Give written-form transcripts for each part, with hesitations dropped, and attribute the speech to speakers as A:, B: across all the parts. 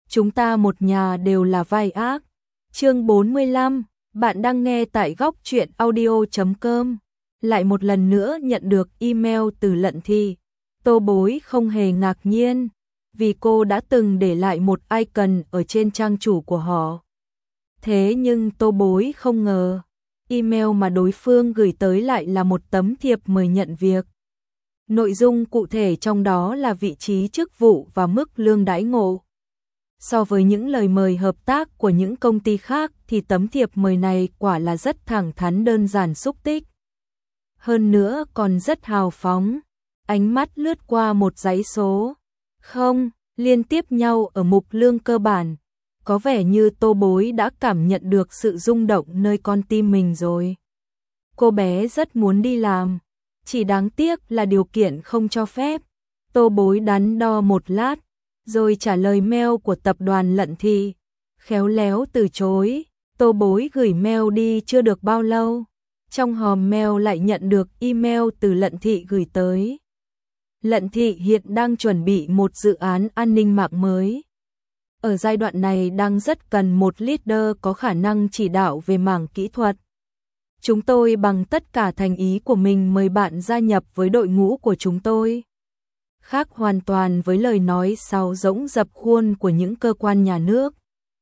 A: chúng ta một nhà đều là vai ác. Chương 45, bạn đang nghe tại góc truyện audio.com. Lại một lần nữa nhận được email từ Lận Thị. Tô Bối không hề ngạc nhiên, vì cô đã từng để lại một icon ở trên trang chủ của họ. Thế nhưng Tô Bối không ngờ, email mà đối phương gửi tới lại là một tấm thiệp mời nhận việc. Nội dung cụ thể trong đó là vị trí chức vụ và mức lương đãi ngộ. So với những lời mời hợp tác của những công ty khác thì tấm thiệp mời này quả là rất thẳng thắn, đơn giản, xúc tích. Hơn nữa còn rất hào phóng, ánh mắt lướt qua một dãy số không liên tiếp nhau ở mục lương cơ bản. Có vẻ như Tô Bối đã cảm nhận được sự rung động nơi con tim mình rồi. Cô bé rất muốn đi làm, chỉ đáng tiếc là điều kiện không cho phép. Tô Bối đắn đo một lát, rồi trả lời mail của tập đoàn Lận Thị, khéo léo từ chối. Tô Bối gửi mail đi chưa được bao lâu, trong hòm mail lại nhận được email từ Lận Thị gửi tới. Lận Thị hiện đang chuẩn bị một dự án an ninh mạng mới. Ở giai đoạn này đang rất cần một leader có khả năng chỉ đạo về mảng kỹ thuật. Chúng tôi bằng tất cả thành ý của mình mời bạn gia nhập với đội ngũ của chúng tôi. Khác hoàn toàn với lời nói sáo rỗng dập khuôn của những cơ quan nhà nước.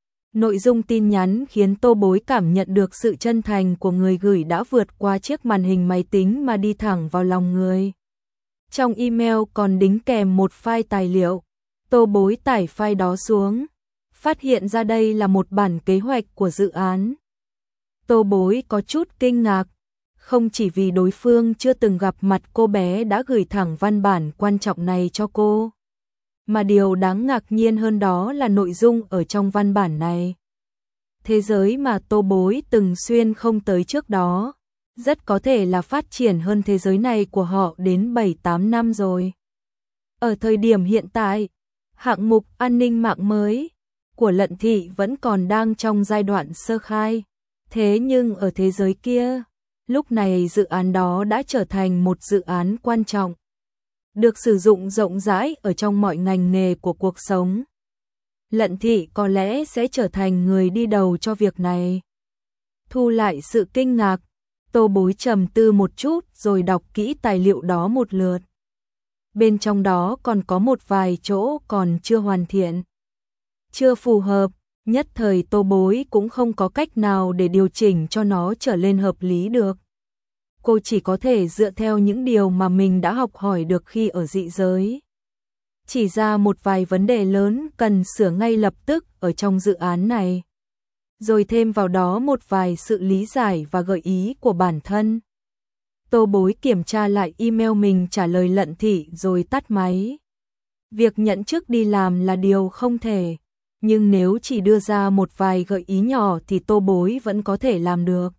A: Nội dung tin nhắn khiến Tô Bối cảm nhận được sự chân thành của người gửi đã vượt qua chiếc màn hình máy tính mà đi thẳng vào lòng người. Trong email còn đính kèm một file tài liệu. Tô Bối tải file đó xuống, phát hiện ra đây là một bản kế hoạch của dự án. Tô Bối có chút kinh ngạc, không chỉ vì đối phương chưa từng gặp mặt cô bé đã gửi thẳng văn bản quan trọng này cho cô, mà điều đáng ngạc nhiên hơn đó là nội dung ở trong văn bản này. Thế giới mà Tô Bối từng xuyên không tới trước đó, rất có thể là phát triển hơn thế giới này của họ đến 7-8 năm rồi. Ở thời điểm hiện tại, hạng mục an ninh mạng mới của Lận Thị vẫn còn đang trong giai đoạn sơ khai. Thế nhưng ở thế giới kia, lúc này dự án đó đã trở thành một dự án quan trọng, được sử dụng rộng rãi ở trong mọi ngành nghề của cuộc sống. Lận Thị có lẽ sẽ trở thành người đi đầu cho việc này. Thu lại sự kinh ngạc, Tô Bối trầm tư một chút rồi đọc kỹ tài liệu đó một lượt. Bên trong đó còn có một vài chỗ còn chưa hoàn thiện, chưa phù hợp, nhất thời Tô Bối cũng không có cách nào để điều chỉnh cho nó trở lên hợp lý được. Cô chỉ có thể dựa theo những điều mà mình đã học hỏi được khi ở dị giới. Chỉ ra một vài vấn đề lớn cần sửa ngay lập tức ở trong dự án này. Rồi thêm vào đó một vài sự lý giải và gợi ý của bản thân. Tô Bối kiểm tra lại email mình trả lời Lận Thị rồi tắt máy. Việc nhận chức đi làm là điều không thể, nhưng nếu chỉ đưa ra một vài gợi ý nhỏ thì Tô Bối vẫn có thể làm được.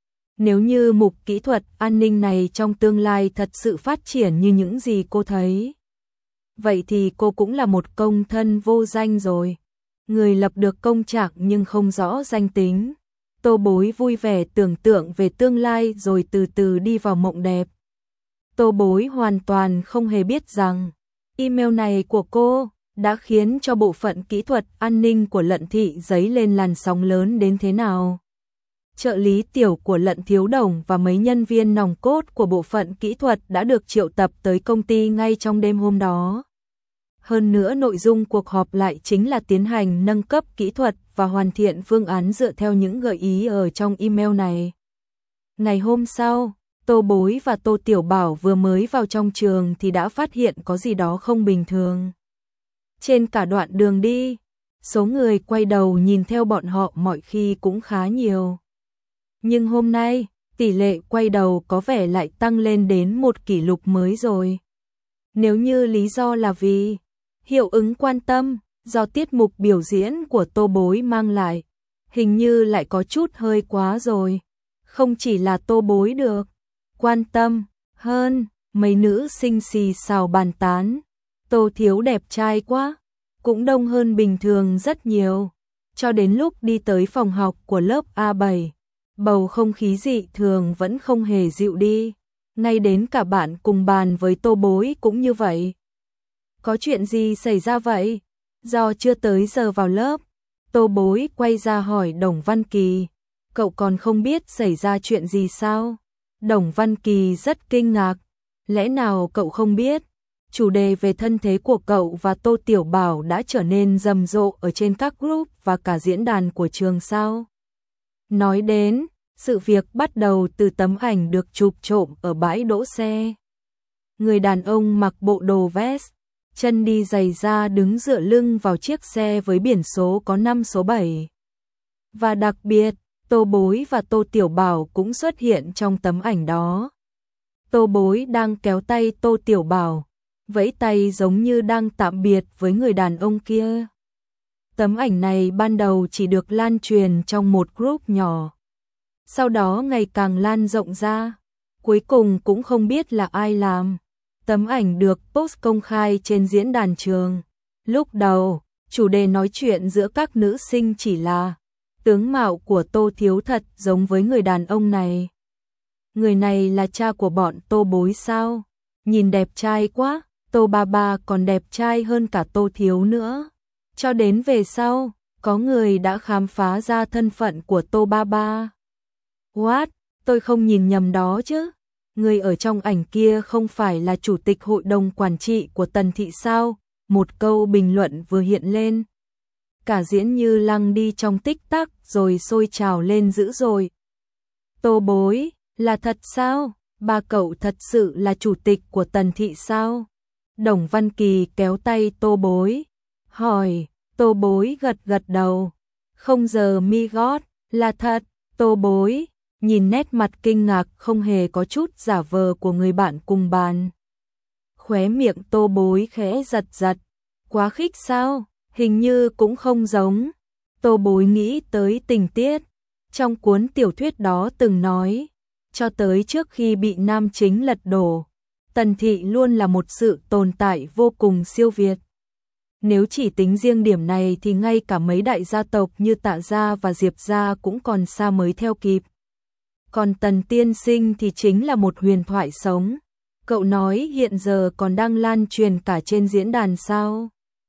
A: Nếu như mục kỹ thuật an ninh này trong tương lai thật sự phát triển như những gì cô thấy, vậy thì cô cũng là một công thân vô danh rồi. Người lập được công trạng nhưng không rõ danh tính. Tô Bối vui vẻ tưởng tượng về tương lai rồi từ từ đi vào mộng đẹp. Tô Bối hoàn toàn không hề biết rằng email này của cô đã khiến cho bộ phận kỹ thuật an ninh của Lận Thị dấy lên làn sóng lớn đến thế nào. Trợ lý tiểu của Lận Thiếu Đồng và mấy nhân viên nòng cốt của bộ phận kỹ thuật đã được triệu tập tới công ty ngay trong đêm hôm đó. Hơn nữa nội dung cuộc họp lại chính là tiến hành nâng cấp kỹ thuật và hoàn thiện phương án dựa theo những gợi ý ở trong email này. Ngày hôm sau, Tô Bối và Tô Tiểu Bảo vừa mới vào trong trường thì đã phát hiện có gì đó không bình thường. Trên cả đoạn đường đi, số người quay đầu nhìn theo bọn họ mọi khi cũng khá nhiều. Nhưng hôm nay, tỷ lệ quay đầu có vẻ lại tăng lên đến một kỷ lục mới rồi. Nếu như lý do là vì hiệu ứng quan tâm do tiết mục biểu diễn của Tô Bối mang lại, hình như lại có chút hơi quá rồi. Không chỉ là Tô Bối được quan tâm hơn, mấy nữ sinh xì xào bàn tán. Tô Thiếu đẹp trai quá, cũng đông hơn bình thường rất nhiều. Cho đến lúc đi tới phòng học của lớp A7, bầu không khí dị thường vẫn không hề dịu đi. Ngay đến cả bạn cùng bàn với Tô Bối cũng như vậy. Có chuyện gì xảy ra vậy? Do chưa tới giờ vào lớp, Tô Bối quay ra hỏi Đồng Văn Kỳ, cậu còn không biết xảy ra chuyện gì sao? Đồng Văn Kỳ rất kinh ngạc, lẽ nào cậu không biết? Chủ đề về thân thế của cậu và Tô Tiểu Bảo đã trở nên rầm rộ ở trên các group và cả diễn đàn của trường sao? Nói đến, sự việc bắt đầu từ tấm ảnh được chụp trộm ở bãi đỗ xe. Người đàn ông mặc bộ đồ vest, chân đi giày da đứng dựa lưng vào chiếc xe với biển số có 5 số 7. Và đặc biệt, Tô Bối và Tô Tiểu Bảo cũng xuất hiện trong tấm ảnh đó. Tô Bối đang kéo tay Tô Tiểu Bảo, vẫy tay giống như đang tạm biệt với người đàn ông kia. Tấm ảnh này ban đầu chỉ được lan truyền trong một group nhỏ. Sau đó ngày càng lan rộng ra, cuối cùng cũng không biết là ai làm. Tấm ảnh được post công khai trên diễn đàn trường. Lúc đầu, chủ đề nói chuyện giữa các nữ sinh chỉ là tướng mạo của Tô Thiếu thật giống với người đàn ông này. Người này là cha của bọn Tô Bối sao? Nhìn đẹp trai quá, Tô Ba Ba còn đẹp trai hơn cả Tô Thiếu nữa. Cho đến về sau, có người đã khám phá ra thân phận của Tô Ba Ba. What? Tôi không nhìn nhầm đó chứ? Người ở trong ảnh kia không phải là chủ tịch hội đồng quản trị của Tần Thị sao? Một câu bình luận vừa hiện lên. Cả diễn như lăng đi trong tích tắc rồi sôi trào lên dữ dội. Tô Bối, là thật sao? Ba cậu thật sự là chủ tịch của Tần Thị sao? Đồng Văn Kỳ kéo tay Tô Bối, hỏi. Tô Bối gật gật đầu. Không giờ mi gót, là thật. Tô Bối nhìn nét mặt kinh ngạc không hề có chút giả vờ của người bạn cùng bàn. Khóe miệng Tô Bối khẽ giật giật. Quá khích sao? Hình như cũng không giống. Tô Bối nghĩ tới tình tiết trong cuốn tiểu thuyết đó từng nói, cho tới trước khi bị nam chính lật đổ, Tần Thị luôn là một sự tồn tại vô cùng siêu việt. Nếu chỉ tính riêng điểm này thì ngay cả mấy đại gia tộc như Tạ gia và Diệp gia cũng còn xa mới theo kịp. Còn Tần tiên sinh thì chính là một huyền thoại sống. Cậu nói hiện giờ còn đang lan truyền cả trên diễn đàn sao?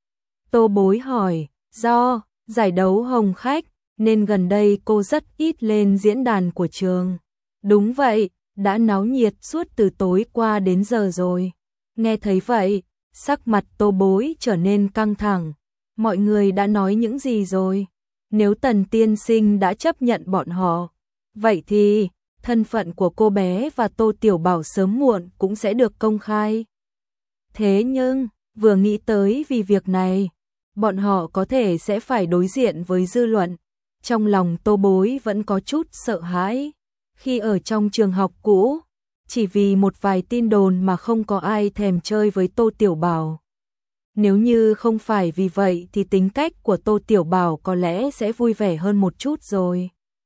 A: Tô Bối hỏi, do giải đấu Hồng Khách nên gần đây cô rất ít lên diễn đàn của trường. Đúng vậy, đã náo nhiệt suốt từ tối qua đến giờ rồi. Nghe thấy vậy, sắc mặt Tô Bối trở nên căng thẳng. Mọi người đã nói những gì rồi? Nếu Tần tiên sinh đã chấp nhận bọn họ, vậy thì thân phận của cô bé và Tô Tiểu Bảo sớm muộn cũng sẽ được công khai. Thế nhưng, vừa nghĩ tới vì việc này, bọn họ có thể sẽ phải đối diện với dư luận. Trong lòng Tô Bối vẫn có chút sợ hãi. Khi ở trong trường học cũ, chỉ vì một vài tin đồn mà không có ai thèm chơi với Tô Tiểu Bảo. Nếu như không phải vì vậy thì tính cách của Tô Tiểu Bảo có lẽ sẽ vui vẻ hơn một chút rồi.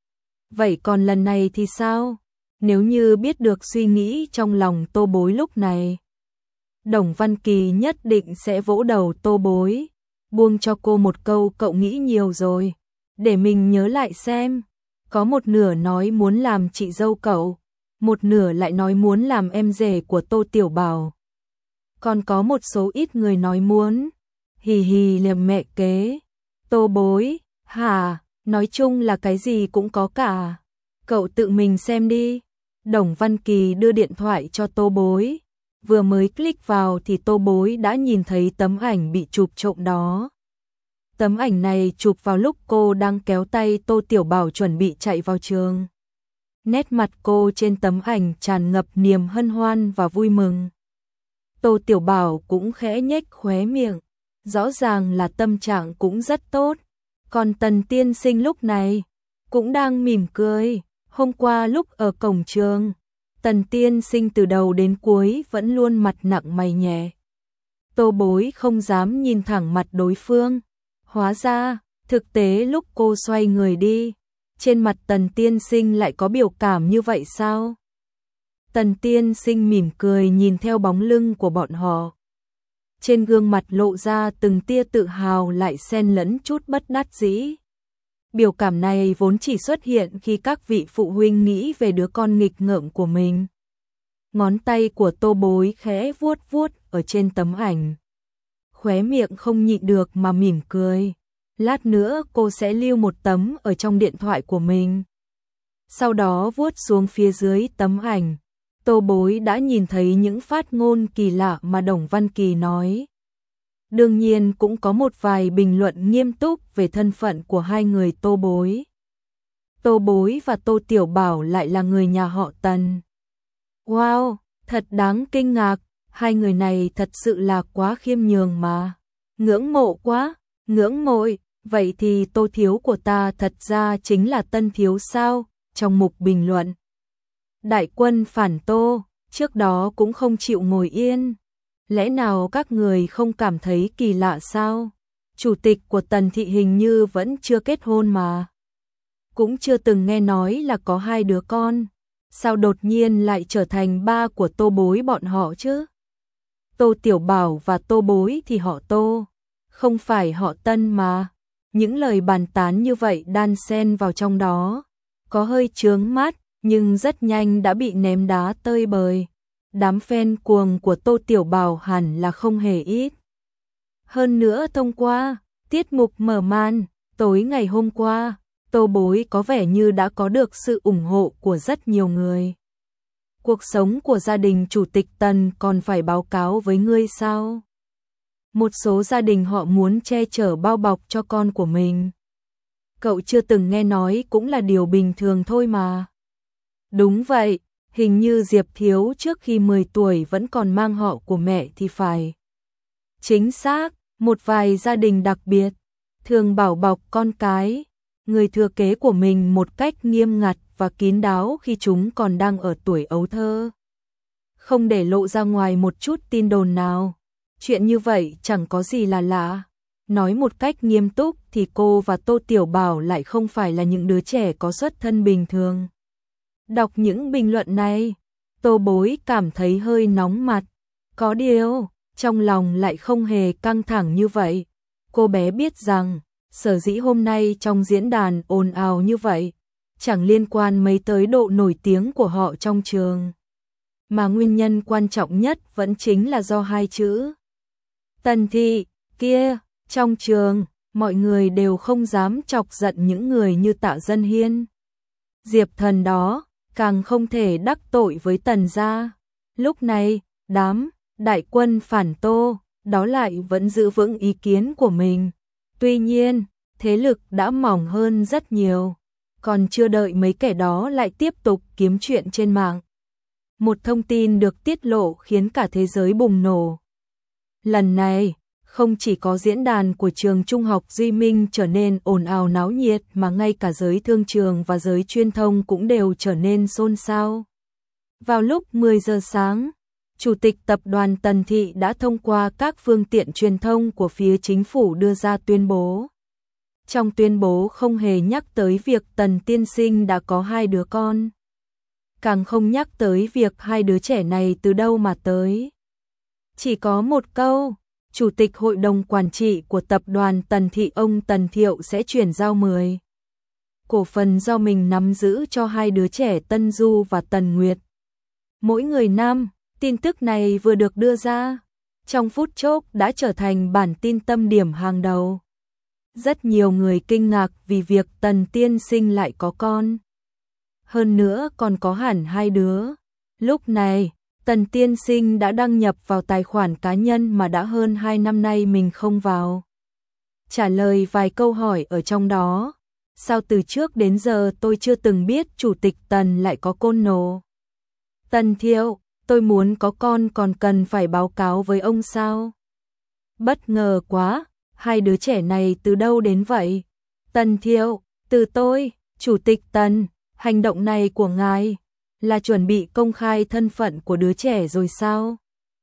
A: Vậy còn lần này thì sao? Nếu như biết được suy nghĩ trong lòng Tô Bối lúc này, Đồng Văn Kỳ nhất định sẽ vỗ đầu Tô Bối, buông cho cô một câu cậu nghĩ nhiều rồi, để mình nhớ lại xem. Có một nửa nói muốn làm chị dâu cậu, một nửa lại nói muốn làm em rể của Tô Tiểu Bảo. Còn có một số ít người nói muốn, hì hì liềm mẹ kế. Tô Bối, hả, nói chung là cái gì cũng có cả. Cậu tự mình xem đi. Đồng Văn Kỳ đưa điện thoại cho Tô Bối. Vừa mới click vào thì Tô Bối đã nhìn thấy tấm ảnh bị chụp trộm đó. Tấm ảnh này chụp vào lúc cô đang kéo tay Tô Tiểu Bảo chuẩn bị chạy vào trường. Nét mặt cô trên tấm ảnh tràn ngập niềm hân hoan và vui mừng. Tô Tiểu Bảo cũng khẽ nhếch khóe miệng, rõ ràng là tâm trạng cũng rất tốt. Còn Tần tiên sinh lúc này cũng đang mỉm cười. Hôm qua lúc ở cổng trường, Tần tiên sinh từ đầu đến cuối vẫn luôn mặt nặng mày nhẹ. Tô Bối không dám nhìn thẳng mặt đối phương. Hóa ra, thực tế lúc cô xoay người đi, trên mặt Tần tiên sinh lại có biểu cảm như vậy sao? Tần tiên sinh mỉm cười nhìn theo bóng lưng của bọn họ. Trên gương mặt lộ ra từng tia tự hào lại xen lẫn chút bất đắc dĩ. Biểu cảm này vốn chỉ xuất hiện khi các vị phụ huynh nghĩ về đứa con nghịch ngợm của mình. Ngón tay của Tô Bối khẽ vuốt vuốt ở trên tấm ảnh. khóe miệng không nhịn được mà mỉm cười. Lát nữa cô sẽ lưu một tấm ở trong điện thoại của mình. Sau đó vuốt xuống phía dưới tấm ảnh. Tô Bối đã nhìn thấy những phát ngôn kỳ lạ mà Đồng Văn Kỳ nói. Đương nhiên cũng có một vài bình luận nghiêm túc về thân phận của hai người Tô Bối. Tô Bối và Tô Tiểu Bảo lại là người nhà họ Tần. Wow, thật đáng kinh ngạc, hai người này thật sự là quá khiêm nhường mà. Ngưỡng mộ quá, ngưỡng mộ, vậy thì Tô thiếu của ta thật ra chính là Tân thiếu sao? Trong mục bình luận. Đại quân phản Tô, trước đó cũng không chịu ngồi yên. Lẽ nào các người không cảm thấy kỳ lạ sao? Chủ tịch của Tần thị hình như vẫn chưa kết hôn mà. Cũng chưa từng nghe nói là có hai đứa con. Sao đột nhiên lại trở thành ba của Tô Bối bọn họ chứ? Tô Tiểu Bảo và Tô Bối thì họ Tô, không phải họ Tân mà. Những lời bàn tán như vậy đan xen vào trong đó, có hơi chướng mắt, nhưng rất nhanh đã bị ném đá tơi bời. Đám fan cuồng của Tô Tiểu Bảo hẳn là không hề ít. Hơn nữa thông qua tiết mục mở màn tối ngày hôm qua, Tô Bối có vẻ như đã có được sự ủng hộ của rất nhiều người. Cuộc sống của gia đình chủ tịch Tần còn phải báo cáo với ngươi sao? Một số gia đình họ muốn che chở bao bọc cho con của mình. Cậu chưa từng nghe nói cũng là điều bình thường thôi mà. Đúng vậy, hình như Diệp Thiếu trước khi 10 tuổi vẫn còn mang họ của mẹ thì phải. Chính xác, một vài gia đình đặc biệt, thường bảo bọc con cái, người thừa kế của mình một cách nghiêm ngặt và kín đáo khi chúng còn đang ở tuổi ấu thơ. Không để lộ ra ngoài một chút tin đồn nào. Chuyện như vậy chẳng có gì là lạ. Nói một cách nghiêm túc thì cô và Tô Tiểu Bảo lại không phải là những đứa trẻ có xuất thân bình thường. Đọc những bình luận này, Tô Bối cảm thấy hơi nóng mặt. Có điều, trong lòng lại không hề căng thẳng như vậy. Cô bé biết rằng, sở dĩ hôm nay trong diễn đàn ồn ào như vậy, chẳng liên quan mấy tới độ nổi tiếng của họ trong trường. Mà nguyên nhân quan trọng nhất vẫn chính là do hai chữ. Tần thị, kia, trong trường, mọi người đều không dám chọc giận những người như Tạ Dân Hiên. Diệp Thần đó, càng không thể đắc tội với Tần gia. Lúc này, đám đại quân phản Tô, đó lại vẫn giữ vững ý kiến của mình. Tuy nhiên, thế lực đã mỏng hơn rất nhiều. Còn chưa đợi mấy kẻ đó lại tiếp tục kiếm chuyện trên mạng. Một thông tin được tiết lộ khiến cả thế giới bùng nổ. Lần này, không chỉ có diễn đàn của trường Trung học Duy Minh trở nên ồn ào náo nhiệt mà ngay cả giới thương trường và giới truyền thông cũng đều trở nên xôn xao. Vào lúc 10 giờ sáng, Chủ tịch tập đoàn Tần Thị đã thông qua các phương tiện truyền thông của phía chính phủ đưa ra tuyên bố. Trong tuyên bố không hề nhắc tới việc Tần tiên sinh đã có hai đứa con. Càng không nhắc tới việc hai đứa trẻ này từ đâu mà tới. Chỉ có một câu, Chủ tịch Hội đồng Quản trị của tập đoàn Tần Thị ông Tần Thiệu sẽ chuyển giao 10 cổ phần do mình nắm giữ cho hai đứa trẻ Tân Du và Tần Nguyệt. Mỗi người năm, tin tức này vừa được đưa ra, trong phút chốc đã trở thành bản tin tâm điểm hàng đầu. Rất nhiều người kinh ngạc vì việc Tần tiên sinh lại có con. Hơn nữa còn có hẳn hai đứa. Lúc này, Tần tiên sinh đã đăng nhập vào tài khoản cá nhân mà đã hơn 2 năm nay mình không vào. Trả lời vài câu hỏi ở trong đó. Sao từ trước đến giờ tôi chưa từng biết Chủ tịch Tần lại có con nô? Tần Thiệu, tôi muốn có con còn cần phải báo cáo với ông sao? Bất ngờ quá, hai đứa trẻ này từ đâu đến vậy? Tần Thiệu, từ tôi, Chủ tịch Tần, hành động này của ngài là chuẩn bị công khai thân phận của đứa trẻ rồi sao?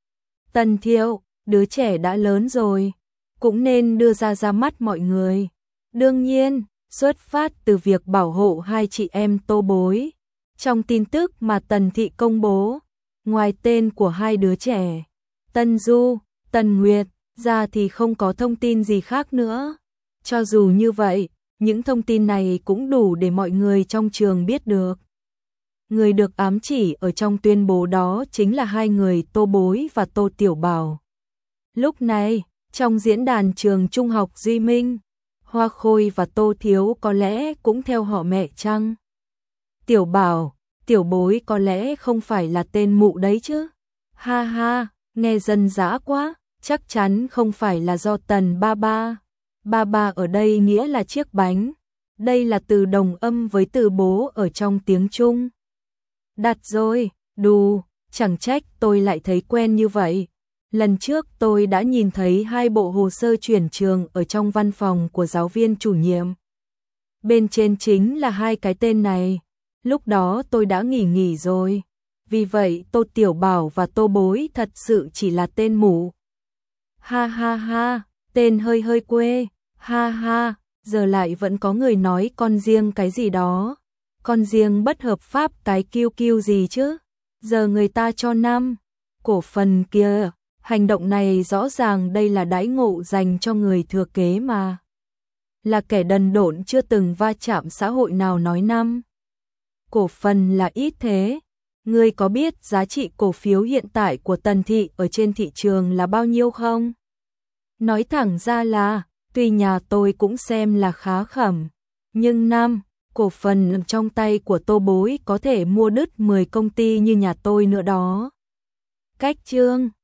A: Tần Thiệu, đứa trẻ đã lớn rồi, cũng nên đưa ra mắt mọi người. Đương nhiên, xuất phát từ việc bảo hộ hai chị em Tô Bối. Trong tin tức mà Tần Thị công bố, ngoài tên của hai đứa trẻ, Tân Du, Tần Nguyệt, ra thì không có thông tin gì khác nữa. Cho dù như vậy, những thông tin này cũng đủ để mọi người trong trường biết được. Người được ám chỉ ở trong tuyên bố đó chính là hai người Tô Bối và Tô Tiểu Bảo. Lúc này, Trong diễn đàn trường trung học Duy Minh, Hoa Khôi và Tô Thiếu có lẽ cũng theo họ mẹ chăng? Tiểu Bảo, tiểu bối có lẽ không phải là tên mụ đấy chứ? Ha ha, nghe dân dã quá, chắc chắn không phải là do Tần ba ba. Ba ba ở đây nghĩa là chiếc bánh. Đây là từ đồng âm với từ bố ở trong tiếng Trung. Đặt rồi, đù, chẳng trách tôi lại thấy quen như vậy. Lần trước tôi đã nhìn thấy 2 bộ hồ sơ chuyển trường ở trong văn phòng của giáo viên chủ nhiệm. Bên trên chính là 2 cái tên này. Lúc đó tôi đã nghỉ rồi. Vì vậy Tô Tiểu Bảo và Tô Bối thật sự chỉ là tên mụ. Ha ha ha, tên hơi quê. Ha ha, giờ lại vẫn có người nói con riêng cái gì đó. Con riêng bất hợp pháp cái kiêu gì chứ. Giờ người ta cho 5 cổ phần kia. Hành động này rõ ràng đây là đãi ngộ dành cho người thừa kế mà. Là kẻ đần độn chưa từng va chạm xã hội nào nói 5 cổ phần là ít thế. Ngươi có biết giá trị cổ phiếu hiện tại của Tần Thị ở trên thị trường là bao nhiêu không? Nói thẳng ra là, tuy nhà tôi cũng xem là khá khẩm, nhưng 5 cổ phần trong tay của Tô Bối có thể mua đứt 10 công ty như nhà tôi nữa đó. Cách chương